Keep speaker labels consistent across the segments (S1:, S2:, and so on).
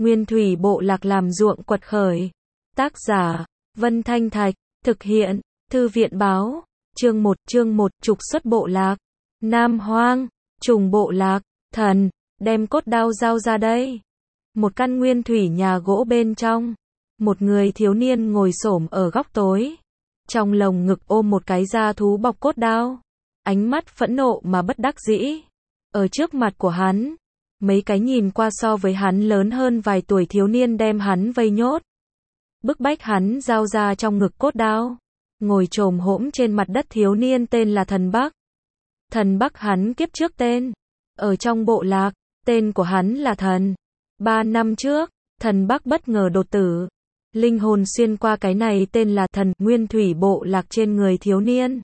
S1: Nguyên thủy bộ lạc làm ruộng quật khởi. Tác giả, Vân Thanh Thạch, thực hiện, Thư viện báo, chương 1, trục xuất bộ lạc. Nam Hoang, trùng bộ lạc, thần, đem cốt đao giao ra đây. Một căn nguyên thủy nhà gỗ bên trong, một người thiếu niên ngồi xổm ở góc tối. Trong lồng ngực ôm một cái da thú bọc cốt đao. Ánh mắt phẫn nộ mà bất đắc dĩ. Ở trước mặt của hắn, mấy cái nhìn qua so với hắn lớn hơn vài tuổi thiếu niên đem hắn vây nhốt. Bức bách hắn giao ra trong ngực cốt đao. Ngồi chồm hổm trên mặt đất thiếu niên tên là Thần Bắc. Thần Bắc hắn kiếp trước tên. Ở trong bộ lạc, tên của hắn là Thần. 3 năm trước, Thần Bắc bất ngờ đột tử. Linh hồn xuyên qua cái này tên là Thần Nguyên thủy bộ lạc trên người thiếu niên.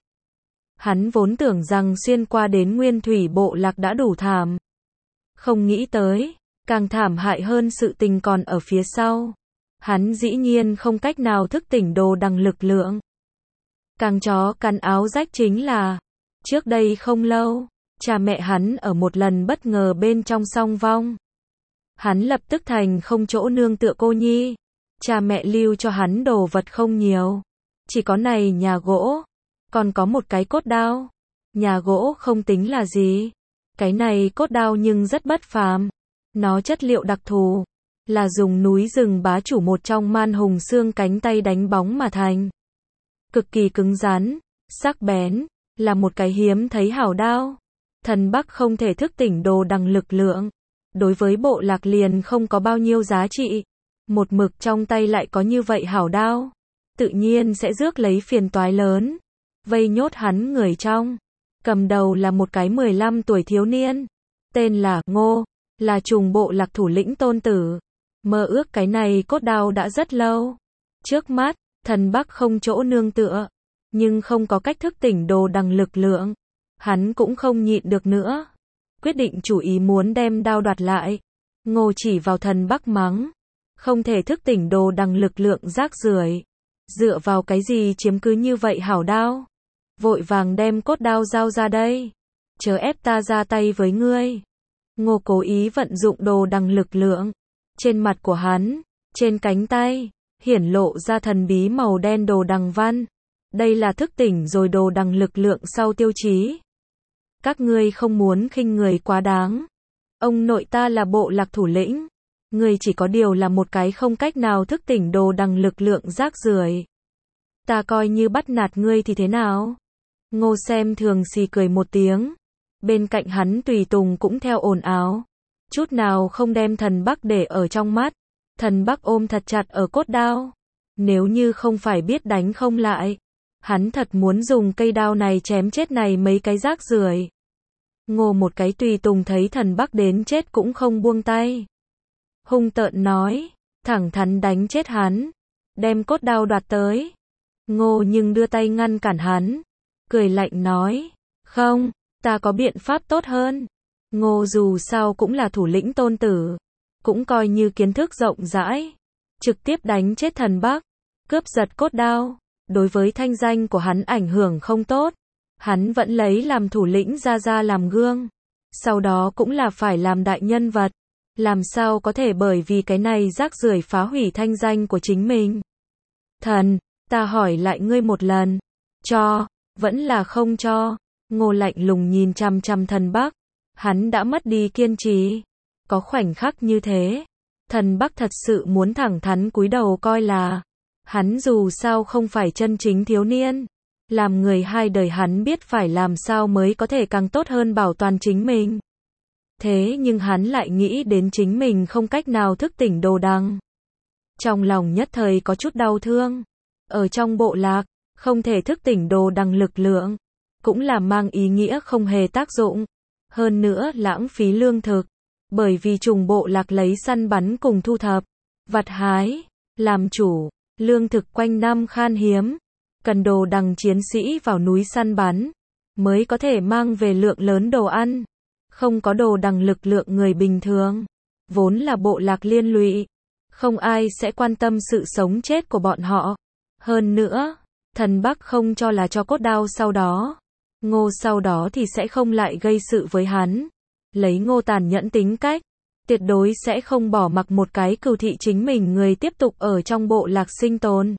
S1: Hắn vốn tưởng rằng xuyên qua đến Nguyên thủy bộ lạc đã đủ thảm. Không nghĩ tới, càng thảm hại hơn sự tình còn ở phía sau. Hắn dĩ nhiên không cách nào thức tỉnh đồ đằng lực lượng. Càng chó cắn áo rách chính là, trước đây không lâu, cha mẹ hắn ở một lần bất ngờ bên trong song vong. Hắn lập tức thành không chỗ nương tựa cô nhi. Cha mẹ lưu cho hắn đồ vật không nhiều. Chỉ có này nhà gỗ, còn có một cái cốt đao. Nhà gỗ không tính là gì. Cái này cốt đao nhưng rất bất phàm. Nó chất liệu đặc thù, là dùng núi rừng bá chủ một trong Man Hùng xương cánh tay đánh bóng mà thành. Cực kỳ cứng rắn, sắc bén, là một cái hiếm thấy hảo đao. Thần Bắc không thể thức tỉnh đồ đằng lực lượng. Đối với bộ lạc liền không có bao nhiêu giá trị. Một mực trong tay lại có như vậy hảo đao. Tự nhiên sẽ rước lấy phiền toái lớn. Vây nhốt hắn người trong. Cầm đầu là một cái 15 tuổi thiếu niên. Tên là Ngô, là trùng bộ lạc thủ lĩnh tôn tử. Mơ ước cái này cốt đao đã rất lâu. Trước mắt, Thần Bắc không chỗ nương tựa. Nhưng không có cách thức tỉnh đồ đằng lực lượng. Hắn cũng không nhịn được nữa. Quyết định chủ ý muốn đem đao đoạt lại. Ngô chỉ vào Thần Bắc mắng. Không thể thức tỉnh đồ đằng lực lượng rác rưởi. Dựa vào cái gì chiếm cứ như vậy hảo đao? Vội vàng đem cốt đao giao ra đây. Chớ ép ta ra tay với ngươi. Ngô cố ý vận dụng đồ đằng lực lượng. Trên mặt của hắn, trên cánh tay, hiển lộ ra thần bí màu đen đồ đằng văn. Đây là thức tỉnh rồi đồ đằng lực lượng sau tiêu chí. Các ngươi không muốn khinh người quá đáng. Ông nội ta là bộ lạc thủ lĩnh. Ngươi chỉ có điều là một cái không cách nào thức tỉnh đồ đằng lực lượng rác rưởi. Ta coi như bắt nạt ngươi thì thế nào? Ngô xem thường xì cười một tiếng. Bên cạnh hắn tùy tùng cũng theo ồn ào. Chút nào không đem Thần Bắc để ở trong mắt. Thần Bắc ôm thật chặt ở cốt đao. Nếu như không phải biết đánh không lại, hắn thật muốn dùng cây đao này chém chết này mấy cái rác rưởi. Ngô một cái tùy tùng thấy Thần Bắc đến chết cũng không buông tay. Hung tợn nói, thẳng thắn đánh chết hắn. Đem cốt đao đoạt tới. Ngô nhưng đưa tay ngăn cản hắn. Cười lạnh nói, không, ta có biện pháp tốt hơn. Ngô dù sao cũng là thủ lĩnh tôn tử. Cũng coi như kiến thức rộng rãi. Trực tiếp đánh chết Thần Bắc. Cướp giật cốt đao. Đối với thanh danh của hắn ảnh hưởng không tốt. Hắn vẫn lấy làm thủ lĩnh ra làm gương. Sau đó cũng là phải làm đại nhân vật. Làm sao có thể bởi vì cái này rác rưởi phá hủy thanh danh của chính mình. Thần, ta hỏi lại ngươi một lần. Cho, vẫn là không cho. Ngô lạnh lùng nhìn chằm chằm Thần Bắc. Hắn đã mất đi kiên trì. Có khoảnh khắc như thế. Thần Bắc thật sự muốn thẳng thắn cúi đầu coi là. Hắn dù sao không phải chân chính thiếu niên. Làm người hai đời hắn biết phải làm sao mới có thể càng tốt hơn bảo toàn chính mình. Thế nhưng hắn lại nghĩ đến chính mình không cách nào thức tỉnh đồ đằng. Trong lòng nhất thời có chút đau thương. Ở trong bộ lạc, không thể thức tỉnh đồ đằng lực lượng. Cũng là mang ý nghĩa không hề tác dụng. Hơn nữa lãng phí lương thực. Bởi vì trùng bộ lạc lấy săn bắn cùng thu thập, vặt hái, làm chủ, lương thực quanh năm khan hiếm. Cần đồ đằng chiến sĩ vào núi săn bắn, mới có thể mang về lượng lớn đồ ăn. Không có đồ đằng lực lượng người bình thường, vốn là bộ lạc liên lụy. Không ai sẽ quan tâm sự sống chết của bọn họ. Hơn nữa, Thần Bắc không cho là cho cốt đao sau đó. Ngô sau đó thì sẽ không lại gây sự với hắn. Lấy Ngô tàn nhẫn tính cách, tuyệt đối sẽ không bỏ mặc một cái cừu thị chính mình người tiếp tục ở trong bộ lạc sinh tồn.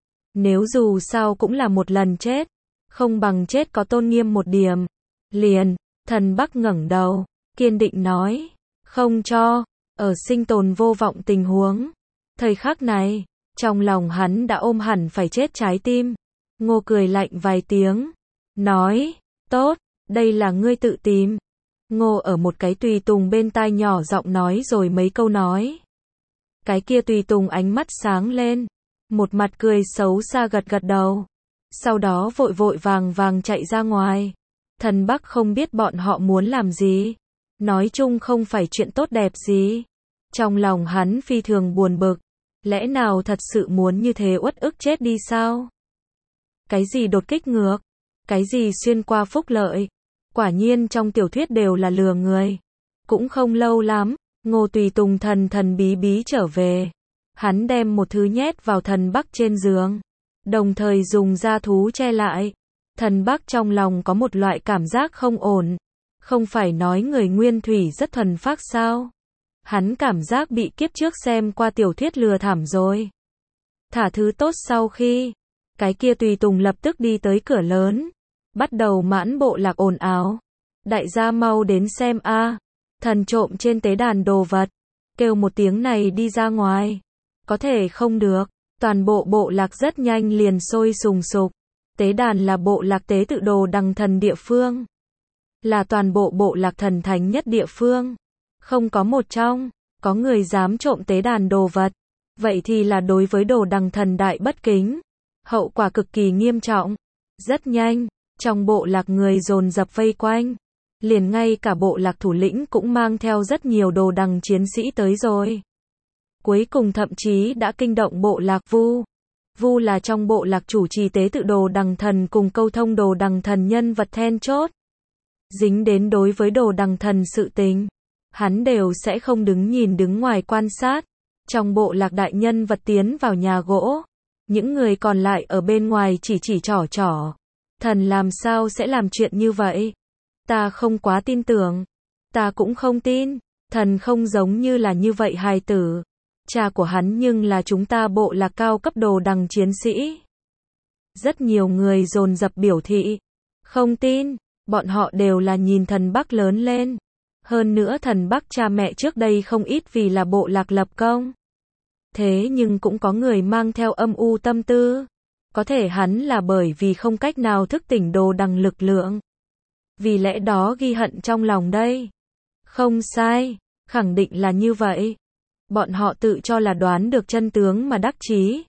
S1: Nếu dù sao cũng là một lần chết, không bằng chết có tôn nghiêm một điểm. Liền, Thần Bắc ngẩng đầu, kiên định nói, không cho, ở sinh tồn vô vọng tình huống. Thời khắc này, trong lòng hắn đã ôm hẳn phải chết trái tim. Ngô cười lạnh vài tiếng, nói, tốt, đây là ngươi tự tìm. Ngô ở một cái tùy tùng bên tai nhỏ giọng nói rồi mấy câu nói. Cái kia tùy tùng ánh mắt sáng lên, một mặt cười xấu xa gật gật đầu. Sau đó vội vội vàng vàng chạy ra ngoài. Thần Bắc không biết bọn họ muốn làm gì. Nói chung không phải chuyện tốt đẹp gì. Trong lòng hắn phi thường buồn bực. Lẽ nào thật sự muốn như thế uất ức chết đi sao? Cái gì đột kích ngược? Cái gì xuyên qua phúc lợi? Quả nhiên trong tiểu thuyết đều là lừa người. Cũng không lâu lắm, Ngô tùy tùng thần thần bí bí trở về. Hắn đem một thứ nhét vào Thần Bắc trên giường, đồng thời dùng da thú che lại. Thần Bắc trong lòng có một loại cảm giác không ổn. Không phải nói người nguyên thủy rất thuần phác sao? Hắn cảm giác bị kiếp trước xem qua tiểu thuyết lừa thảm rồi. Thả thứ tốt sau khi, cái kia tùy tùng lập tức đi tới cửa lớn, bắt đầu mãn bộ lạc ồn ào. Đại gia mau đến xem a, thần trộm trên tế đàn đồ vật, kêu một tiếng này đi ra ngoài. Có thể không được, toàn bộ bộ lạc rất nhanh liền sôi sùng sục. Tế đàn là bộ lạc tế tự đồ đằng thần địa phương, là toàn bộ bộ lạc thần thánh nhất địa phương. Không có một trong, có người dám trộm tế đàn đồ vật, vậy thì là đối với đồ đằng thần đại bất kính. Hậu quả cực kỳ nghiêm trọng. Rất nhanh, trong bộ lạc người dồn dập vây quanh. Liền ngay cả bộ lạc thủ lĩnh cũng mang theo rất nhiều đồ đằng chiến sĩ tới rồi. Cuối cùng thậm chí đã kinh động bộ lạc Vu. Vu là trong bộ lạc chủ trì tế tự đồ đằng thần cùng câu thông đồ đằng thần nhân vật then chốt. Dính đến đối với đồ đằng thần sự tình, hắn đều sẽ không đứng nhìn đứng ngoài quan sát. Trong bộ lạc đại nhân vật tiến vào nhà gỗ, những người còn lại ở bên ngoài chỉ trỏ. Thần làm sao sẽ làm chuyện như vậy? Ta không quá tin tưởng. Ta cũng không tin. Thần không giống như là như vậy hài tử. Cha của hắn nhưng là chúng ta bộ lạc cao cấp đồ đằng chiến sĩ. Rất nhiều người dồn dập biểu thị. Không tin. Bọn họ đều là nhìn Thần Bắc lớn lên. Hơn nữa Thần Bắc cha mẹ trước đây không ít vì là bộ lạc lập công. Thế nhưng cũng có người mang theo âm u tâm tư. Có thể hắn là bởi vì không cách nào thức tỉnh đồ đằng lực lượng. Vì lẽ đó ghi hận trong lòng đây. Không sai, khẳng định là như vậy. Bọn họ tự cho là đoán được chân tướng mà đắc chí.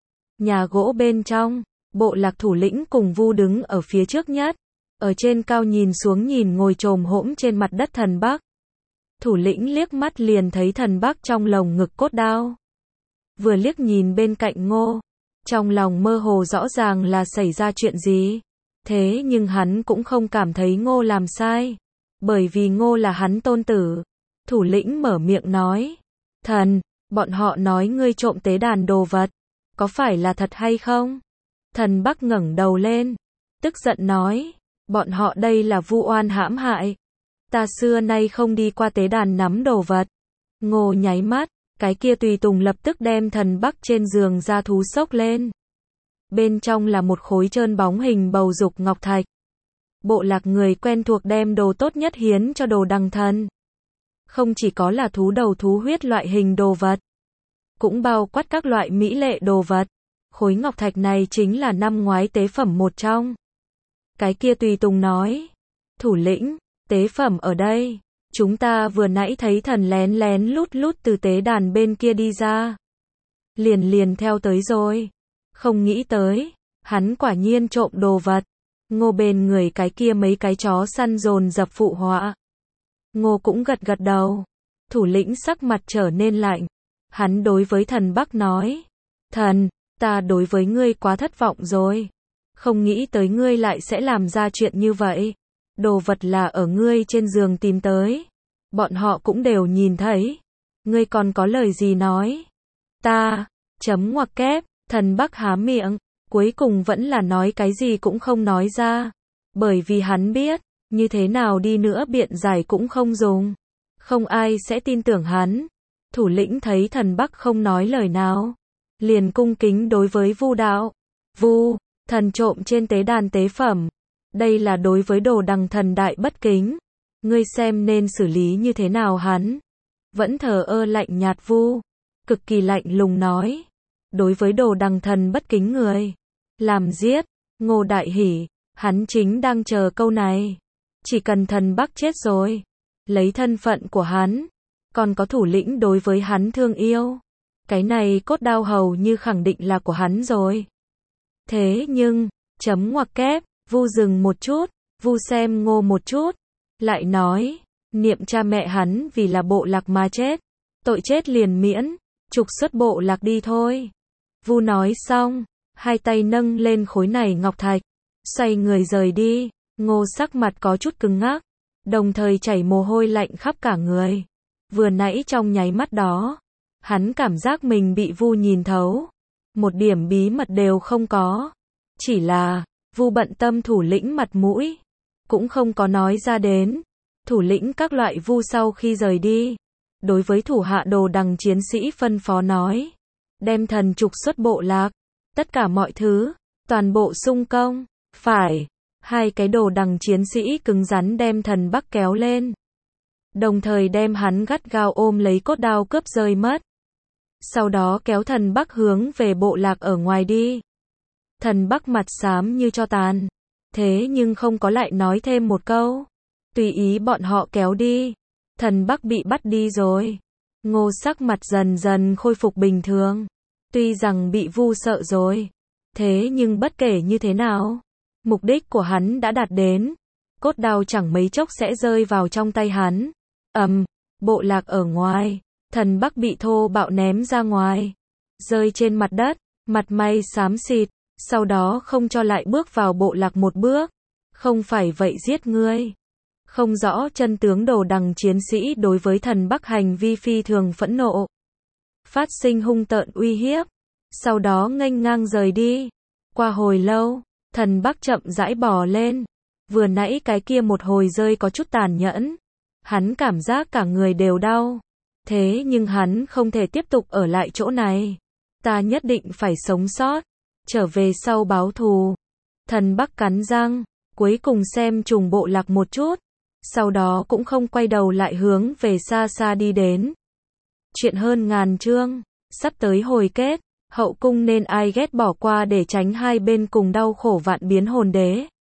S1: Nhà gỗ bên trong, bộ lạc thủ lĩnh cùng Vu đứng ở phía trước nhất. Ở trên cao nhìn xuống nhìn ngồi chồm hổm trên mặt đất Thần Bắc. Thủ lĩnh liếc mắt liền thấy Thần Bắc trong lồng ngực cốt đao. Vừa liếc nhìn bên cạnh Ngô, trong lòng mơ hồ rõ ràng là xảy ra chuyện gì. Thế nhưng hắn cũng không cảm thấy Ngô làm sai, bởi vì Ngô là hắn tôn tử. Thủ lĩnh mở miệng nói, thần, bọn họ nói ngươi trộm tế đàn đồ vật, có phải là thật hay không? Thần Bắc ngẩng đầu lên, tức giận nói, bọn họ đây là vu oan hãm hại. Ta xưa nay không đi qua tế đàn nắm đồ vật. Ngô nháy mắt, cái kia tùy tùng lập tức đem Thần Bắc trên giường da thú xốc lên. Bên trong là một khối trơn bóng hình bầu dục ngọc thạch. Bộ lạc người quen thuộc đem đồ tốt nhất hiến cho đồ đằng thần. Không chỉ có là thú đầu thú huyết loại hình đồ vật, cũng bao quát các loại mỹ lệ đồ vật. Khối ngọc thạch này chính là năm ngoái tế phẩm một trong. Cái kia tùy tùng nói, thủ lĩnh, tế phẩm ở đây. Chúng ta vừa nãy thấy thần lén lén lút từ tế đàn bên kia đi ra. Liền theo tới rồi. Không nghĩ tới, hắn quả nhiên trộm đồ vật. Ngô bên người cái kia mấy cái chó săn dồn dập phụ họa. Ngô cũng gật gật đầu. Thủ lĩnh sắc mặt trở nên lạnh. Hắn đối với Thần Bắc nói, thần, ta đối với ngươi quá thất vọng rồi. Không nghĩ tới ngươi lại sẽ làm ra chuyện như vậy. Đồ vật là ở ngươi trên giường tìm tới. Bọn họ cũng đều nhìn thấy. Ngươi còn có lời gì nói? Ta, chấm ngoặc kép, Thần Bắc há miệng, cuối cùng vẫn là nói cái gì cũng không nói ra. Bởi vì hắn biết, như thế nào đi nữa biện giải cũng không dùng. Không ai sẽ tin tưởng hắn. Thủ lĩnh thấy thần Bắc không nói lời nào, liền cung kính đối với Vu đạo. Vu, thần trộm trên tế đàn tế phẩm. Đây là đối với Đồ Đằng thần đại bất kính. Ngươi xem nên xử lý như thế nào hắn. Vẫn thờ ơ lạnh nhạt Vu, cực kỳ lạnh lùng nói. Đối với Đồ Đằng thần bất kính người, làm giết. Ngô Đại Hỉ, hắn chính đang chờ câu này. Chỉ cần thần Bắc chết rồi, lấy thân phận của hắn, còn có thủ lĩnh đối với hắn thương yêu, cái này cốt đao hầu như khẳng định là của hắn rồi. Thế nhưng, chấm ngoặc kép, Vu dừng một chút, Vu xem Ngô một chút, lại nói, niệm cha mẹ hắn vì là bộ lạc mà chết, tội chết liền miễn, trục xuất bộ lạc đi thôi. Vu nói xong, hai tay nâng lên khối này ngọc thạch, xoay người rời đi. Ngô sắc mặt có chút cứng ngắc, đồng thời chảy mồ hôi lạnh khắp cả người. Vừa nãy trong nháy mắt đó, hắn cảm giác mình bị Vu nhìn thấu, một điểm bí mật đều không có. Chỉ là, Vu bận tâm thủ lĩnh mặt mũi, cũng không có nói ra đến. Thủ lĩnh các loại Vu sau khi rời đi, đối với thủ hạ Đồ Đằng chiến sĩ phân phó nói, đem thần trục xuất bộ lạc, tất cả mọi thứ, toàn bộ xung công. Phải. Hai cái Đồ Đằng chiến sĩ cứng rắn đem thần Bắc kéo lên, đồng thời đem hắn gắt gao ôm lấy cốt đao cướp rơi mất. Sau đó kéo thần Bắc hướng về bộ lạc ở ngoài đi. Thần Bắc mặt xám như tro tàn, thế nhưng không có lại nói thêm một câu. Tùy ý bọn họ kéo đi. Thần Bắc bị bắt đi rồi. Ngô sắc mặt dần dần khôi phục bình thường. Tuy rằng bị Vu sợ rồi, thế nhưng bất kể như thế nào, mục đích của hắn đã đạt đến. Cốt đao chẳng mấy chốc sẽ rơi vào trong tay hắn. Bộ lạc ở ngoài, thần Bắc bị thô bạo ném ra ngoài, rơi trên mặt đất, mặt mày xám xịt, sau đó không cho lại bước vào bộ lạc một bước. Không phải vậy giết ngươi. Không rõ chân tướng Đồ Đằng chiến sĩ đối với thần Bắc hành vi phi thường phẫn nộ, phát sinh hung tợn uy hiếp, sau đó nghênh ngang rời đi. Qua hồi lâu, thần Bắc chậm rãi bò lên. Vừa nãy cái kia một hồi rơi có chút tàn nhẫn, hắn cảm giác cả người đều đau. Thế nhưng hắn không thể tiếp tục ở lại chỗ này. Ta nhất định phải sống sót, trở về sau báo thù. Thần Bắc cắn răng, cuối cùng xem trùng bộ lạc một chút, sau đó cũng không quay đầu lại hướng về xa xa đi đến. Chuyện hơn ngàn chương, sắp tới hồi kết, hậu cung nên ai ghét bỏ qua để tránh hai bên cùng đau khổ vạn biến hồn đế.